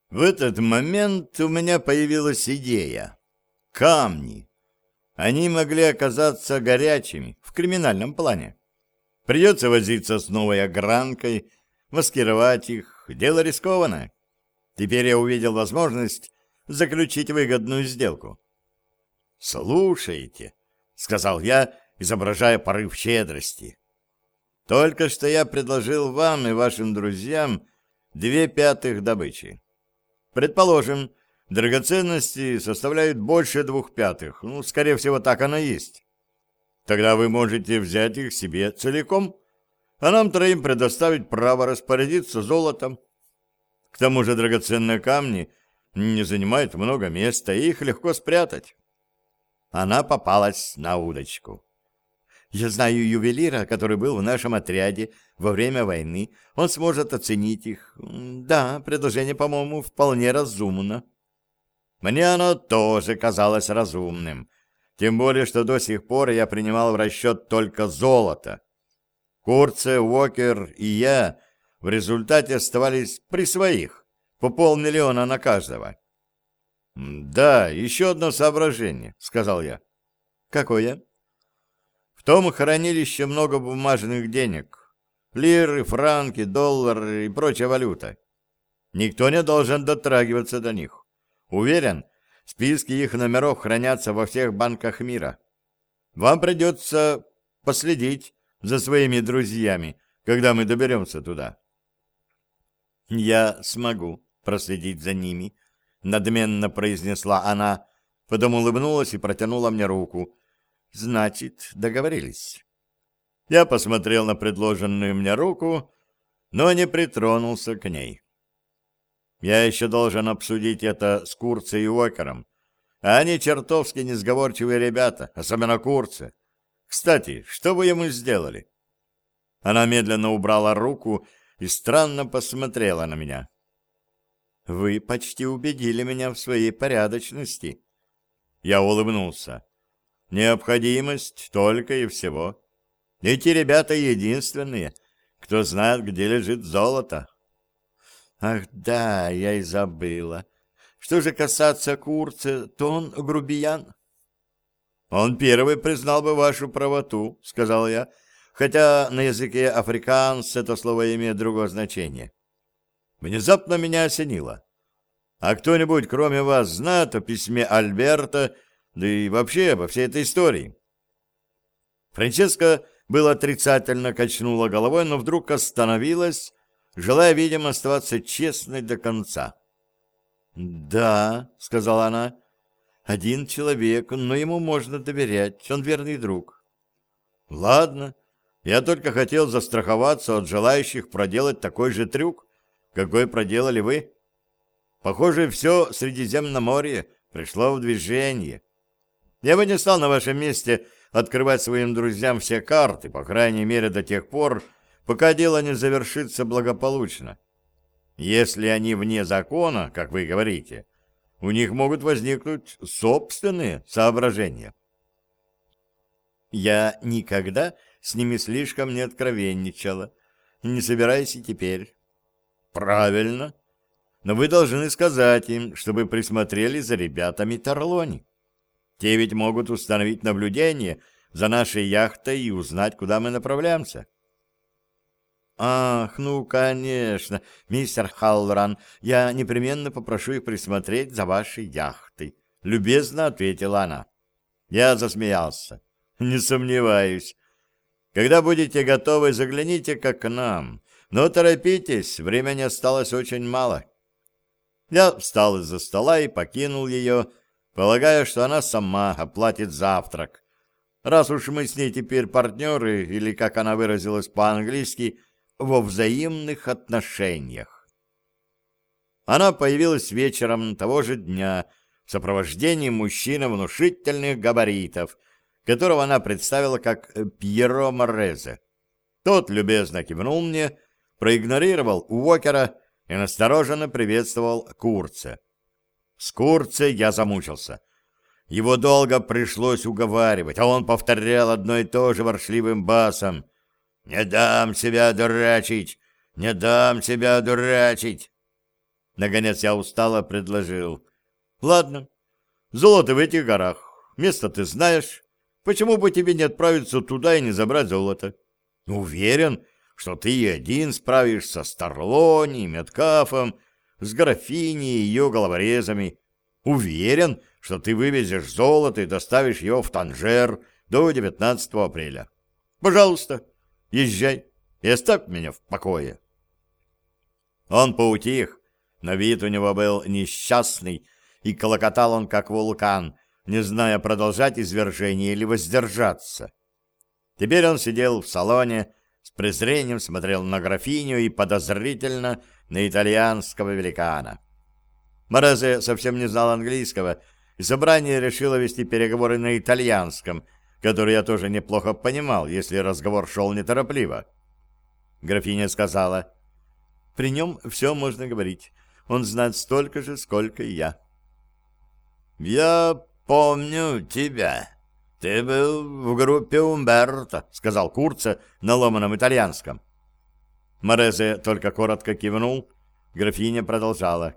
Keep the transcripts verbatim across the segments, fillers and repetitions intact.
В этот момент у меня появилась идея. Камни. Они могли оказаться горячими в криминальном плане. Придется возиться с новой огранкой, маскировать их. Дело рискованное. Теперь я увидел возможность заключить выгодную сделку. «Слушайте», — сказал я, изображая порыв щедрости. «Только что я предложил вам и вашим друзьям две пятых добычи. Предположим, драгоценности составляют больше двух пятых. Ну, скорее всего, так оно и есть. Тогда вы можете взять их себе целиком, а нам троим предоставить право распорядиться золотом. К тому же драгоценные камни не занимают много места, и их легко спрятать». Она попалась на удочку. «Я знаю ювелира, который был в нашем отряде во время войны. Он сможет оценить их. Да, предложение, по-моему, вполне разумно». Мне оно тоже казалось разумным. Тем более, что до сих пор я принимал в расчет только золото. Курце, Уокер и я в результате оставались при своих, по полмиллиона на каждого. «Да, еще одно соображение», — сказал я. «Какое?» «В том хранилище много бумажных денег. Лиры, франки, доллары и прочая валюта. Никто не должен дотрагиваться до них. Уверен, списки их номеров хранятся во всех банках мира. Вам придется последить за своими друзьями, когда мы доберемся туда». «Я смогу проследить за ними», — надменно произнесла она, потом улыбнулась и протянула мне руку. «Значит, договорились». Я посмотрел на предложенную мне руку, но не притронулся к ней. Я еще должен обсудить это с Курцей и Уокером. А они чертовски несговорчивые ребята, особенно Курце. Кстати, что вы ему сделали? Она медленно убрала руку и странно посмотрела на меня. «Вы почти убедили меня в своей порядочности». Я улыбнулся. «Необходимость только и всего. Эти ребята единственные, кто знает, где лежит золото». «Ах да, я и забыла. Что же касается Курца, то он грубиян». «Он первый признал бы вашу правоту», — сказал я, хотя на языке африканс это слово имеет другое значение. Внезапно меня осенило. «А кто-нибудь, кроме вас, знает о письме Альберта, да и вообще обо всей этой истории?» Франческа было отрицательно качнула головой, но вдруг остановилась, желая, видимо, оставаться честной до конца. «Да», — сказала она, — «один человек, но ему можно доверять, он верный друг». «Ладно, я только хотел застраховаться от желающих проделать такой же трюк, какой проделали вы. Похоже, все Средиземноморье пришло в движение. Я бы не стал на вашем месте открывать своим друзьям все карты, по крайней мере до тех пор, пока дело не завершится благополучно. Если они вне закона, как вы говорите, у них могут возникнуть собственные соображения». «Я никогда с ними слишком не откровенничала. Не собираюсь и теперь». «Правильно. Но вы должны сказать им, чтобы присмотрели за ребятами Тарлони. Те ведь могут установить наблюдение за нашей яхтой и узнать, куда мы направляемся». «Ах, ну, конечно, мистер Халлоран, я непременно попрошу их присмотреть за вашей яхтой», — любезно ответила она. Я засмеялся. «Не сомневаюсь. Когда будете готовы, загляните-ка к нам. Но торопитесь, времени осталось очень мало». Я встал из-за стола и покинул ее, полагая, что она сама оплатит завтрак. Раз уж мы с ней теперь партнеры, или, как она выразилась по-английски, во взаимных отношениях. Она появилась вечером того же дня в сопровождении мужчины внушительных габаритов, которого она представила как Пьеро Морезе. Тот любезно кивнул мне, проигнорировал Уокера и настороженно приветствовал Курце. С Курце я замучился. Его долго пришлось уговаривать, а он повторял одно и то же воршливым басом: «Не дам себя дурачить! Не дам себя дурачить!» Наконец я устало предложил. Ладно, золото в этих горах. Место ты знаешь. Почему бы тебе не отправиться туда и не забрать золото? Уверен, что ты и один справишься с Тарлони, Меткафом, с графиней и ее головорезами. Уверен, что ты вывезешь золото и доставишь его в Танжер до девятнадцатого апреля. Пожалуйста, езжай и оставь меня в покое. Он поутих, но вид у него был несчастный, и клокотал он, как вулкан, не зная, продолжать извержение или воздержаться. Теперь он сидел в салоне, с презрением смотрел на графиню и подозрительно на итальянского великана. Морезе совсем не знал английского, и собрание решило вести переговоры на итальянском, который я тоже неплохо понимал, если разговор шел неторопливо. Графиня сказала: «При нем все можно говорить. Он знает столько же, сколько и я». «Я помню тебя. Ты был в группе Умберто», — сказал Курца на ломаном итальянском. Морезе только коротко кивнул. Графиня продолжала: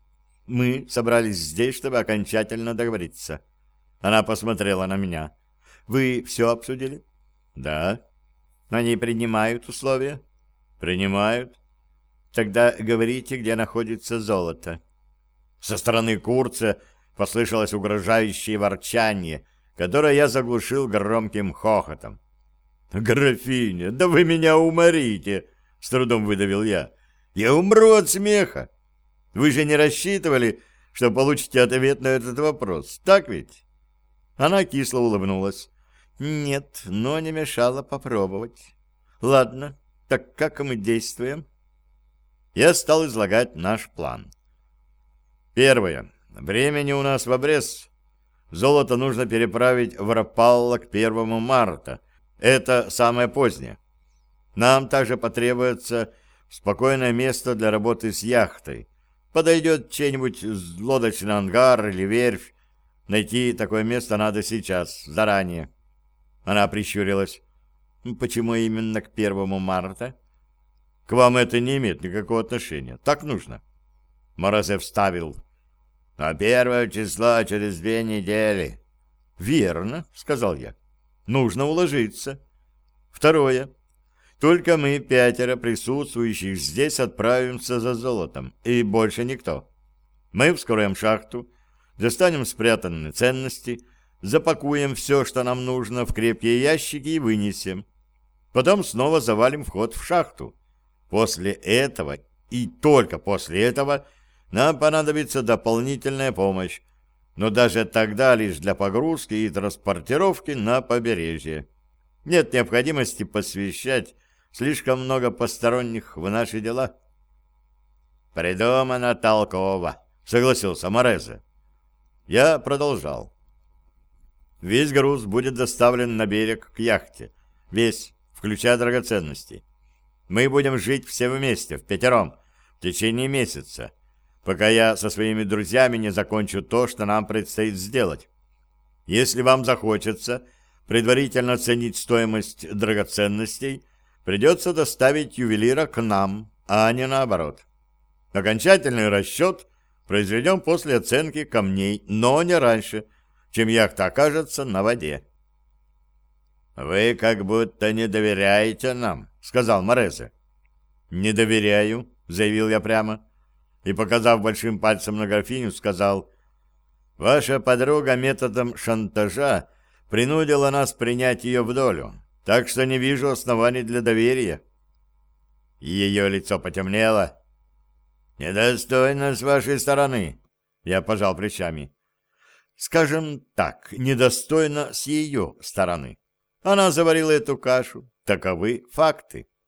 «Мы собрались здесь, чтобы окончательно договориться». Она посмотрела на меня. «Вы все обсудили?» «Да». «Они принимают условия?» «Принимают». «Тогда говорите, где находится золото». Со стороны Курца послышалось угрожающее ворчание, которое я заглушил громким хохотом. «Графиня, да вы меня уморите!» — с трудом выдавил я. «Я умру от смеха! Вы же не рассчитывали, что получите ответ на этот вопрос, так ведь?» Она кисло улыбнулась. «Нет, но не мешало попробовать. Ладно, так как мы действуем?» Я стал излагать наш план. Первое. Времени у нас в обрез. Золото нужно переправить в Рапалло к первому марта. Это самое позднее. Нам также потребуется спокойное место для работы с яхтой. Подойдет чей-нибудь лодочный ангар или верфь. Найти такое место надо сейчас, заранее. Она прищурилась. Почему именно к первому марта? К вам это не имеет никакого отношения. Так нужно. Морозе вставил. А первое число через две недели. Верно, сказал я. Нужно уложиться. Второе. Только мы, пятеро присутствующих здесь, отправимся за золотом. И больше никто. Мы вскроем шахту, достанем спрятанные ценности, запакуем все, что нам нужно, в крепкие ящики и вынесем. Потом снова завалим вход в шахту. После этого, и только после этого, нам понадобится дополнительная помощь, но даже тогда лишь для погрузки и транспортировки на побережье. Нет необходимости посвящать слишком много посторонних в наши дела. «Придумано толково», — согласился Морезе. Я продолжал. Весь груз будет доставлен на берег к яхте. Весь, включая драгоценности. Мы будем жить все вместе, впятером, в течение месяца, пока я со своими друзьями не закончу то, что нам предстоит сделать. Если вам захочется предварительно оценить стоимость драгоценностей, придется доставить ювелира к нам, а не наоборот. Окончательный расчет произведем после оценки камней, но не раньше, чем яхта окажется на воде. «Вы как будто не доверяете нам», — сказал Морезе. «Не доверяю», — заявил я прямо, и, показав большим пальцем на графиню, сказал: «Ваша подруга методом шантажа принудила нас принять ее в долю, так что не вижу оснований для доверия». Ее лицо потемнело. «Недостойно с вашей стороны», — я пожал плечами. «Скажем так, недостойно с ее стороны. Она заварила эту кашу. Таковы факты».